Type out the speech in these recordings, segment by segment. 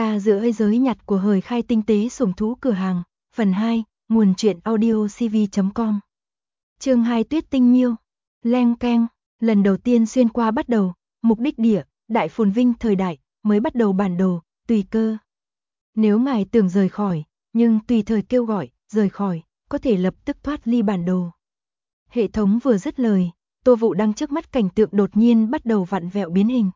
ra giữa thế giới nhặt của hời khai tinh tế sủng thú cửa hàng, phần 2, nguồn truyện audiocv.com. Chương 2 Tuyết Tinh Miêu. Leng keng, lần đầu tiên xuyên qua bắt đầu, mục đích địa, đại phồn vinh thời đại, mới bắt đầu bản đồ, tùy cơ. Nếu ngài tưởng rời khỏi, nhưng tùy thời kêu gọi, rời khỏi, có thể lập tức thoát ly bản đồ. Hệ thống vừa dứt lời, Tô Vũ đang trước mắt cảnh tượng đột nhiên bắt đầu vặn vẹo biến hình.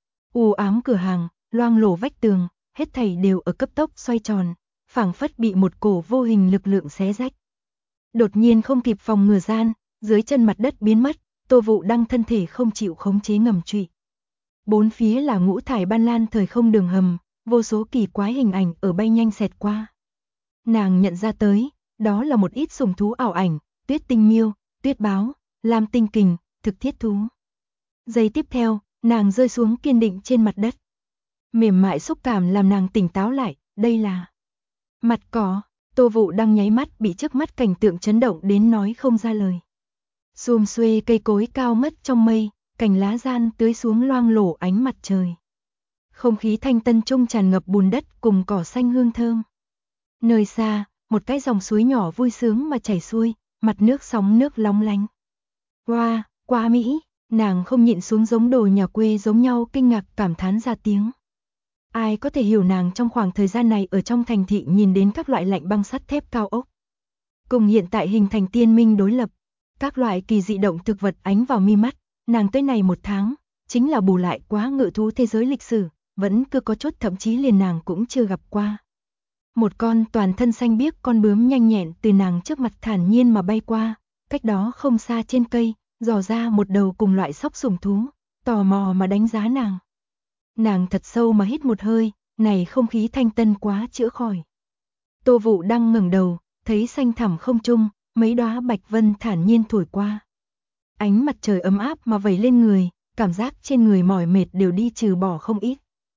U ám cửa hàng, loang lổ vách tường, hết thảy đều ở cấp tốc xoay tròn, phảng phất bị một cổ vô hình lực lượng xé rách. Đột nhiên không kịp phòng ngừa gian, dưới chân mặt đất biến mất, Tô Vũ đang thân thể không chịu khống chế ngầm trụy. Bốn phía là ngũ thải ban lan thời không đường hầm, vô số kỳ quái hình ảnh ở bay nhanh xẹt qua. Nàng nhận ra tới, đó là một ít sủng thú ảo ảnh, tuyết tinh miêu, tuyết báo, lam tinh kình, thực thiết thú. Giây tiếp theo, nàng rơi xuống kiên định trên mặt đất. Mềm mại xúc cảm làm nàng tỉnh táo lại, đây là mặt cỏ. Tô Vũ đang nháy mắt bị trước mắt cảnh tượng chấn động đến nói không ra lời. Xum xuê cây cối cao mất trong mây, cành lá gian tưới xuống loang lổ ánh mặt trời. Không khí thanh tân trung tràn ngập bùn đất cùng cỏ xanh hương thơm. Nơi xa, một cái dòng suối nhỏ vui sướng mà chảy xuôi, mặt nước sóng nước long lanh. Wow, quá mỹ, nàng không nhịn xuống giống đồ nhà quê giống nhau kinh ngạc cảm thán ra tiếng. Ai có thể hiểu nàng trong khoảng thời gian này ở trong thành thị nhìn đến các loại lạnh băng sắt thép cao ốc. Cùng hiện tại hình thành tiên minh đối lập, các loại kỳ dị động thực vật ánh vào mi mắt, nàng tới này một tháng, chính là bù lại quá ngự thú thế giới lịch sử, vẫn cứ có chút thậm chí liền nàng cũng chưa gặp qua. Một con toàn thân xanh biếc con bướm nhanh nhẹn từ nàng trước mặt thản nhiên mà bay qua, cách đó không xa trên cây, dò ra một đầu cùng loại sóc sủng thú, tò mò mà đánh giá nàng. Nàng thật sâu mà hít một hơi, này không khí thanh tân quá chữa khỏi. Tô Vũ đang ngẩng đầu, thấy xanh thẳm không trung, mấy đóa bạch vân thản nhiên thổi qua. Ánh mặt trời ấm áp mà vẩy lên người, cảm giác trên người mỏi mệt đều đi trừ bỏ không ít.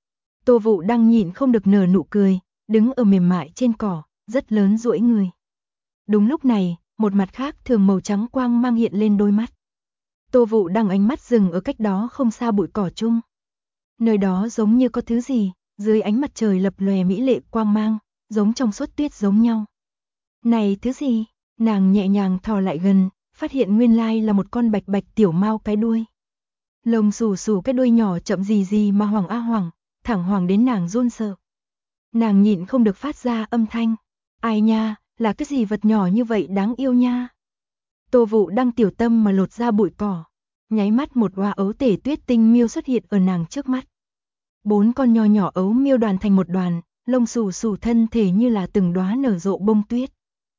Tô Vũ đang nhịn không được nở nụ cười, đứng ở mềm mại trên cỏ, rất lớn duỗi người. Đúng lúc này, một mặt khác thường màu trắng quang mang hiện lên đôi mắt. Tô Vũ đang ánh mắt dừng ở cách đó không xa bụi cỏ chung. Nơi đó giống như có thứ gì, dưới ánh mặt trời lập lòe mỹ lệ quang mang, giống trong suốt tuyết giống nhau. Này thứ gì? Nàng nhẹ nhàng thò lại gần, phát hiện nguyên lai là một con bạch bạch tiểu mao cái đuôi. Lông xù xù cái đuôi nhỏ chậm gì gì mà hoàng a hoàng, thẳng hoàng đến nàng run sợ. Nàng nhịn không được phát ra âm thanh. Ai nha, là cái gì vật nhỏ như vậy đáng yêu nha. Tô Vũ đang tiểu tâm mà lột ra bụi cỏ. Nháy mắt một oa ấu tể tuyết tinh miêu xuất hiện ở nàng trước mắt. 4 con nho nhỏ ấu miêu đoàn thành một đoàn, lông xù xù thân thể như là từng đóa nở rộ bông tuyết.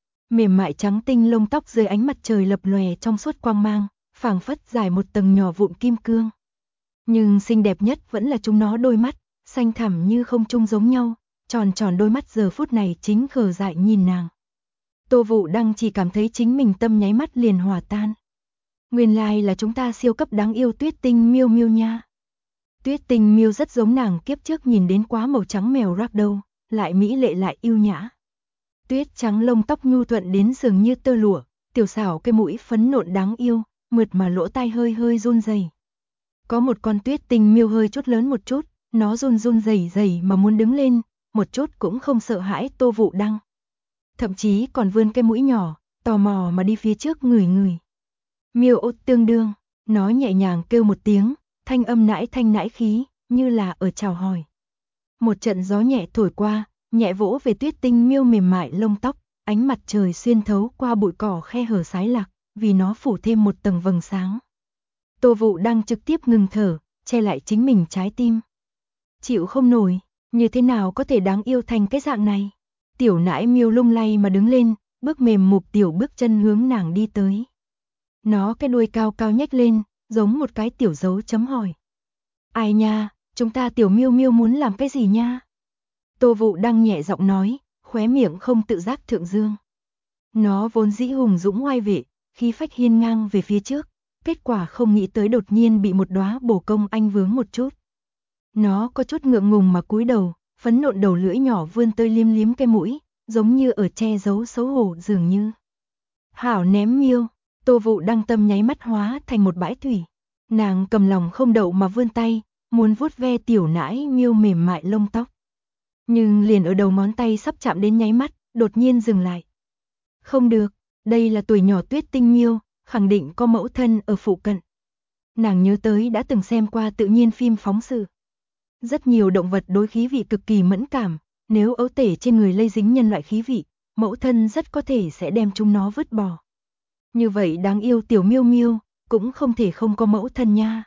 Mềm mại trắng tinh lông tóc dưới ánh mặt trời lập lòe trong suốt quang mang, phảng phất dài một tầng nhỏ vụn kim cương. Nhưng xinh đẹp nhất vẫn là chúng nó đôi mắt, xanh thẳm như không trung giống nhau, tròn tròn đôi mắt giờ phút này chính khờ dại nhìn nàng. Tô Vũ đang chỉ cảm thấy chính mình tâm nháy mắt liền hòa tan. Nguyên lai là chúng ta siêu cấp đáng yêu tuyết tinh miêu miêu nha. Tuyết tinh miêu rất giống nàng kiếp trước nhìn đến quá màu trắng mèo ragdoll, lại mỹ lệ lại yêu nhã. Tuyết trắng lông tóc nhu thuận đến dường như tơ lụa, tiểu xảo cái mũi phấn nộn đáng yêu, mượt mà lỗ tai hơi hơi run rẩy. Có một con tuyết tinh miêu hơi chút lớn một chút, nó run run rẩy rẩy mà muốn đứng lên, một chút cũng không sợ hãi Tô Vũ Đăng. Thậm chí còn vươn cái mũi nhỏ, tò mò mà đi phía trước ngửi ngửi. Miêu ốt tương đương, nó nhẹ nhàng kêu một tiếng, thanh âm nãi thanh nãi khí, như là ở chào hỏi. Một trận gió nhẹ thổi qua, nhẹ vỗ về tuyết tinh miêu mềm mại lông tóc, ánh mặt trời xuyên thấu qua bụi cỏ khe hở sái lạc, vì nó phủ thêm một tầng vầng sáng. Tô Vũ đang trực tiếp ngừng thở, che lại chính mình trái tim. Chịu không nổi, như thế nào có thể đáng yêu thành cái dạng này? Tiểu nãi miêu lung lay mà đứng lên, bước mềm mục tiểu bước chân hướng nàng đi tới. Nó cái đuôi cao cao nhếch lên, giống một cái tiểu dấu chấm hỏi. Ai nha, chúng ta tiểu miêu miêu muốn làm cái gì nha? Tô Vũ đang nhẹ giọng nói, khóe miệng không tự giác thượng dương. Nó vốn dĩ hùng dũng oai vệ, khí phách hiên ngang về phía trước, kết quả không nghĩ tới đột nhiên bị một đóa bồ công anh vướng một chút. Nó có chút ngượng ngùng mà cúi đầu, phấn nộn đầu lưỡi nhỏ vươn tới liếm liếm cái mũi, giống như ở che giấu xấu hổ dường như. Hảo ném miêu, Tô Vũ Đăng tâm nháy mắt hóa thành một bãi thủy. Nàng cầm lòng không đậu mà vươn tay, muốn vuốt ve tiểu nãi miêu mềm mại lông tóc. Nhưng liền ở đầu ngón tay sắp chạm đến nháy mắt, đột nhiên dừng lại. Không được, đây là tuổi nhỏ Tuyết Tinh Miêu, khẳng định có mẫu thân ở phụ cận. Nàng nhớ tới đã từng xem qua tự nhiên phim phóng sự. Rất nhiều động vật đối khí vị cực kỳ mẫn cảm, nếu ấu tể trên người lây dính nhân loại khí vị, mẫu thân rất có thể sẽ đem chúng nó vứt bỏ. Như vậy đáng yêu tiểu miêu miêu, cũng không thể không có mẫu thân nha.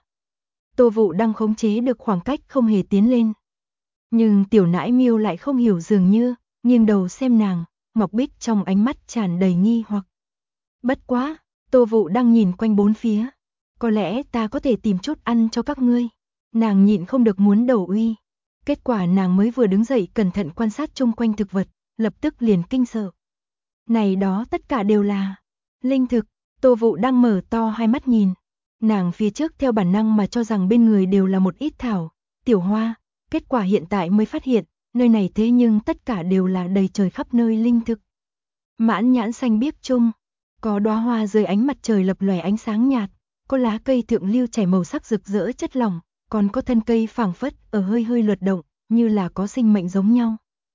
Tô Vũ đang khống chế được khoảng cách không hề tiến lên. Nhưng tiểu nãi miêu lại không hiểu dường như, nghiêng đầu xem nàng, Ngọc Bích trong ánh mắt tràn đầy nghi hoặc. Bất quá, Tô Vũ đang nhìn quanh bốn phía. Có lẽ ta có thể tìm chút ăn cho các ngươi. Nàng nhịn không được muốn đầu uy. Kết quả nàng mới vừa đứng dậy cẩn thận quan sát chung quanh thực vật, lập tức liền kinh sợ. Này đó tất cả đều là linh thực. Tô Vũ đang mở to hai mắt nhìn. Nàng phía trước theo bản năng mà cho rằng bên người đều là một ít thảo, tiểu hoa. Kết quả hiện tại mới phát hiện, nơi này thế nhưng tất cả đều là đầy trời khắp nơi linh thực. Mãn nhãn xanh biếc chung, có đóa hoa dưới ánh mặt trời lập lòe ánh sáng nhạt, có lá cây thượng lưu chảy màu sắc rực rỡ chất lỏng, còn có thân cây phảng phất ở hơi hơi luật động, như là có sinh mệnh giống nhau.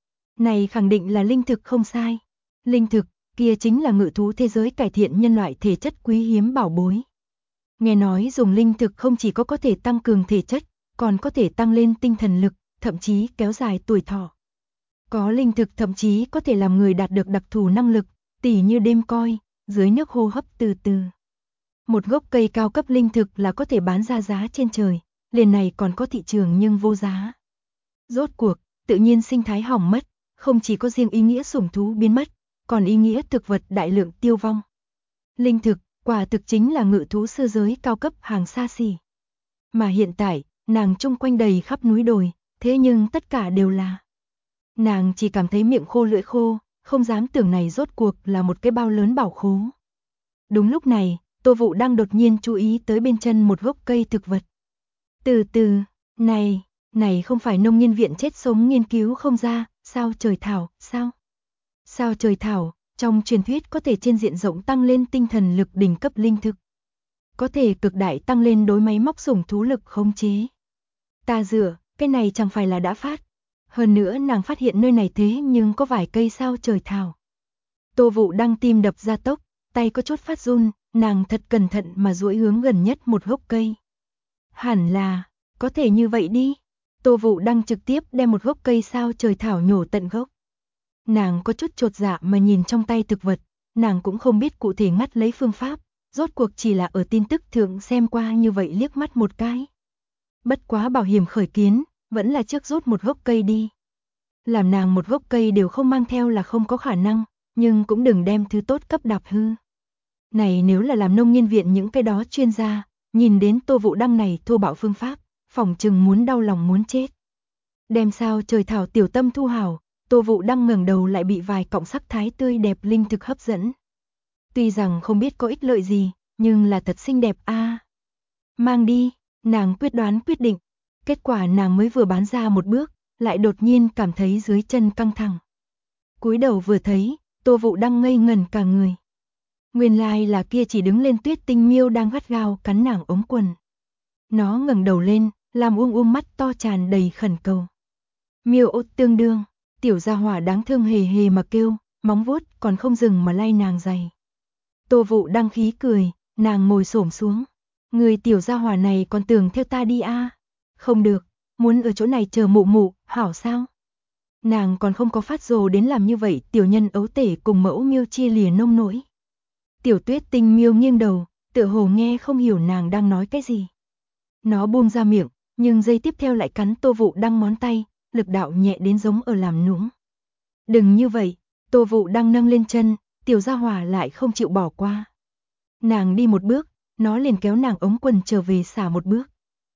Này khẳng định là linh thực không sai. Linh thực, kia chính là ngự thú thế giới cải thiện nhân loại thể chất quý hiếm bảo bối. Nghe nói dùng linh thực không chỉ có thể tăng cường thể chất, còn có thể tăng lên tinh thần lực, thậm chí kéo dài tuổi thọ. Có linh thực thậm chí có thể làm người đạt được đặc thù năng lực, tỉ như đêm coi, dưới nước hô hấp từ từ. Một gốc cây cao cấp linh thực là có thể bán ra giá trên trời, liền này còn có thị trường nhưng vô giá. Rốt cuộc, tự nhiên sinh thái hỏng mất, không chỉ có riêng ý nghĩa sủng thú biến mất, còn ý nghĩa thực vật đại lượng tiêu vong. Linh thực, quả thực chính là ngự thú sư giới cao cấp hàng xa xỉ. Mà hiện tại, nàng chung quanh đầy khắp núi đồi, thế nhưng tất cả đều là. Nàng chỉ cảm thấy miệng khô lưỡi khô, không dám tưởng này rốt cuộc là một cái bao lớn bảo khố. Đúng lúc này, Tô Vũ đang đột nhiên chú ý tới bên chân một gốc cây thực vật. Từ từ, này không phải nông nghiên viện chết sống nghiên cứu không ra, sao trời thảo, sao? Sao trời thảo, trong truyền thuyết có thể trên diện rộng tăng lên tinh thần lực đỉnh cấp linh thực. Có thể cực đại tăng lên đối máy móc sủng thú lực khống chế. Ta dựa, cái này chẳng phải là đã phát. Hơn nữa nàng phát hiện nơi này thế nhưng có vài cây sao trời thảo. Tô Vũ đang tim đập ra tốc, tay có chút phát run, nàng thật cẩn thận mà duỗi hướng gần nhất một gốc cây. Hẳn là, có thể như vậy đi. Tô Vũ đang trực tiếp đem một gốc cây sao trời thảo nhổ tận gốc. Nàng có chút chột dạ mà nhìn trong tay thực vật, nàng cũng không biết cụ thể ngắt lấy phương pháp, rốt cuộc chỉ là ở tin tức thượng xem qua như vậy liếc mắt một cái. Bất quá bảo hiểm khởi kiến, vẫn là trước rút một gốc cây đi. Làm nàng một gốc cây đều không mang theo là không có khả năng, nhưng cũng đừng đem thứ tốt cấp đạp hư. Này nếu là làm nông nghiên viện những cái đó chuyên gia, nhìn đến Tô Vũ Đăng này thô bạo phương pháp, phỏng chừng muốn đau lòng muốn chết. Đem sao trời thảo tiểu tâm thu hảo, Tô Vũ Đăng ngẩng đầu lại bị vài cọng sắc thái tươi đẹp linh thực hấp dẫn. Tuy rằng không biết có ích lợi gì, nhưng là thật xinh đẹp a. Mang đi, nàng quyết đoán quyết định. Kết quả nàng mới vừa bán ra một bước, lại đột nhiên cảm thấy dưới chân căng thẳng. Cúi đầu vừa thấy, Tô Vũ Đăng ngây ngẩn cả người. Nguyên lai là kia chỉ đứng lên Tuyết Tinh Miêu đang gắt gao cắn nàng ống quần. Nó ngẩng đầu lên, làm mắt to tràn đầy khẩn cầu. Miêu ô tương đương, tiểu gia hỏa đáng thương hề hề mà kêu, móng vuốt còn không dừng mà lay nàng giày. Tô Vũ Đăng khí cười, nàng ngồi xổm xuống. Người tiểu gia hỏa này còn tưởng theo ta đi a? Không được, muốn ở chỗ này chờ mụ mụ, hảo sao? Nàng còn không có phát rồ đến làm như vậy, tiểu nhân ấu tể cùng mẫu miêu chia lìa nông nỗi. Tiểu Tuyết Tinh Miêu nghiêng đầu, tựa hồ nghe không hiểu nàng đang nói cái gì. Nó buông ra miệng, nhưng giây tiếp theo lại cắn Tô Vũ Đăng ngón tay, lực đạo nhẹ đến giống ở làm nũng. Đừng như vậy, Tô Vũ Đăng nâng lên chân, tiểu gia hỏa lại không chịu bỏ qua. Nàng đi một bước, nó liền kéo nàng ống quần trở về xả một bước.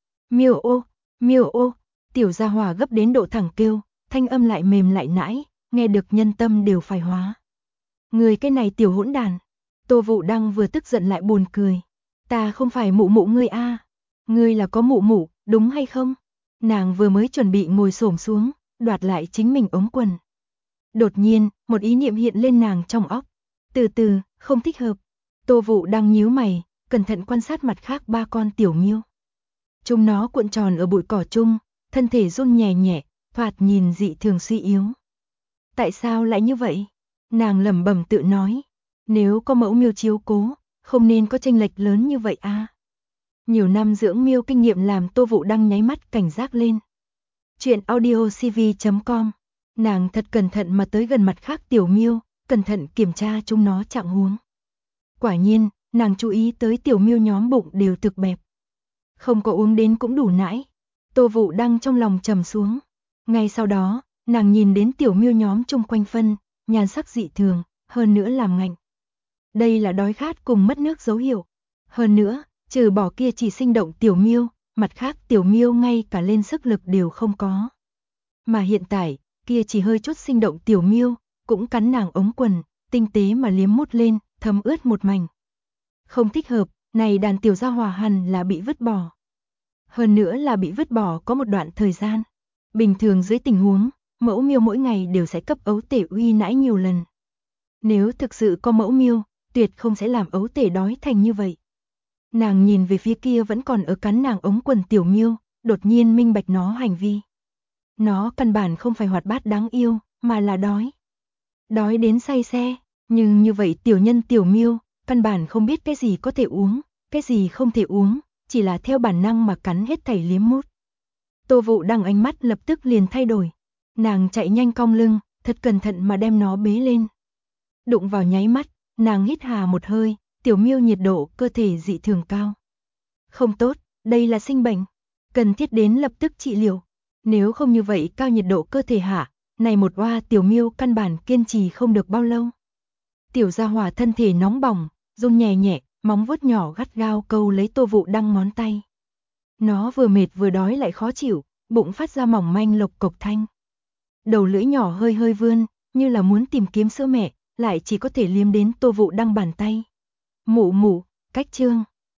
Miêu ô, tiểu gia hỏa gấp đến độ thẳng kêu, thanh âm lại mềm lại nãi, nghe được nhân tâm đều phải hóa. Người cái này tiểu hỗn đàn. Tô Vũ Đăng vừa tức giận lại buồn cười. Ta không phải mụ mụ ngươi a, ngươi là có mụ mụ, đúng hay không? Nàng vừa mới chuẩn bị ngồi xổm xuống, đoạt lại chính mình ống quần. Đột nhiên, một ý niệm hiện lên nàng trong óc. Từ từ, không thích hợp. Tô Vũ Đăng nhíu mày, cẩn thận quan sát mặt khác ba con tiểu miêu. Chúng nó cuộn tròn ở bụi cỏ chung, thân thể run nhẹ nhẹ, thoạt nhìn dị thường suy yếu. Tại sao lại như vậy? Nàng lẩm bẩm tự nói. Nếu có mẫu miêu chiếu cố, không nên có chênh lệch lớn như vậy à? Nhiều năm dưỡng miêu kinh nghiệm làm Tô Vũ Đăng nháy mắt cảnh giác lên. Chuyện audiocv.com. Nàng thật cẩn thận mà tới gần mặt khác tiểu miêu, cẩn thận kiểm tra chúng nó trạng huống. Quả nhiên, nàng chú ý tới tiểu miêu nhóm bụng đều thực bẹp. Không có uống đến cũng đủ nãi. Tô Vũ Đăng trong lòng trầm xuống. Ngay sau đó, nàng nhìn đến tiểu miêu nhóm chung quanh phân, nhan sắc dị thường, hơn nữa làm ngạnh. Đây là đói khát cùng mất nước dấu hiệu. Hơn nữa, trừ bỏ kia chỉ sinh động tiểu miêu, mặt khác tiểu miêu ngay cả lên sức lực đều không có. Mà hiện tại, kia chỉ hơi chút sinh động tiểu miêu, cũng cắn nàng ống quần, tinh tế mà liếm mút lên, thấm ướt một mảnh. Không thích hợp, này đàn tiểu gia hỏa hẳn là bị vứt bỏ. Hơn nữa là bị vứt bỏ có một đoạn thời gian. Bình thường dưới tình huống, mẫu miêu mỗi ngày đều sẽ cấp ấu tể uy nãi nhiều lần. Nếu thực sự có mẫu miêu, tuyệt không sẽ làm ấu tể đói thành như vậy. Nàng nhìn về phía kia vẫn còn ở cắn nàng ống quần tiểu miêu, đột nhiên minh bạch nó hành vi. Nó căn bản không phải hoạt bát đáng yêu, mà là đói. Đói đến say xe, nhưng như vậy tiểu nhân tiểu miêu, căn bản không biết cái gì có thể uống, cái gì không thể uống, chỉ là theo bản năng mà cắn hết thảy liếm mút. Tô Vũ Đăng ánh mắt lập tức liền thay đổi. Nàng chạy nhanh cong lưng, thật cẩn thận mà đem nó bế lên. Đụng vào nháy mắt, nàng hít hà một hơi, tiểu miêu nhiệt độ cơ thể dị thường cao. Không tốt, đây là sinh bệnh, cần thiết đến lập tức trị liệu. Nếu không như vậy cao nhiệt độ cơ thể hạ, này một oa tiểu miêu căn bản kiên trì không được bao lâu. Tiểu gia hỏa thân thể nóng bỏng, run nhẹ nhẹ, móng vuốt nhỏ gắt gao câu lấy Tô Vũ Đăng ngón tay. Nó vừa mệt vừa đói lại khó chịu, bụng phát ra mỏng manh lộc cộc thanh. Đầu lưỡi nhỏ hơi hơi vươn, như là muốn tìm kiếm sữa mẹ, lại chỉ có thể liếm đến Tô Vũ Đăng bàn tay. Mụ mụ, cách chương.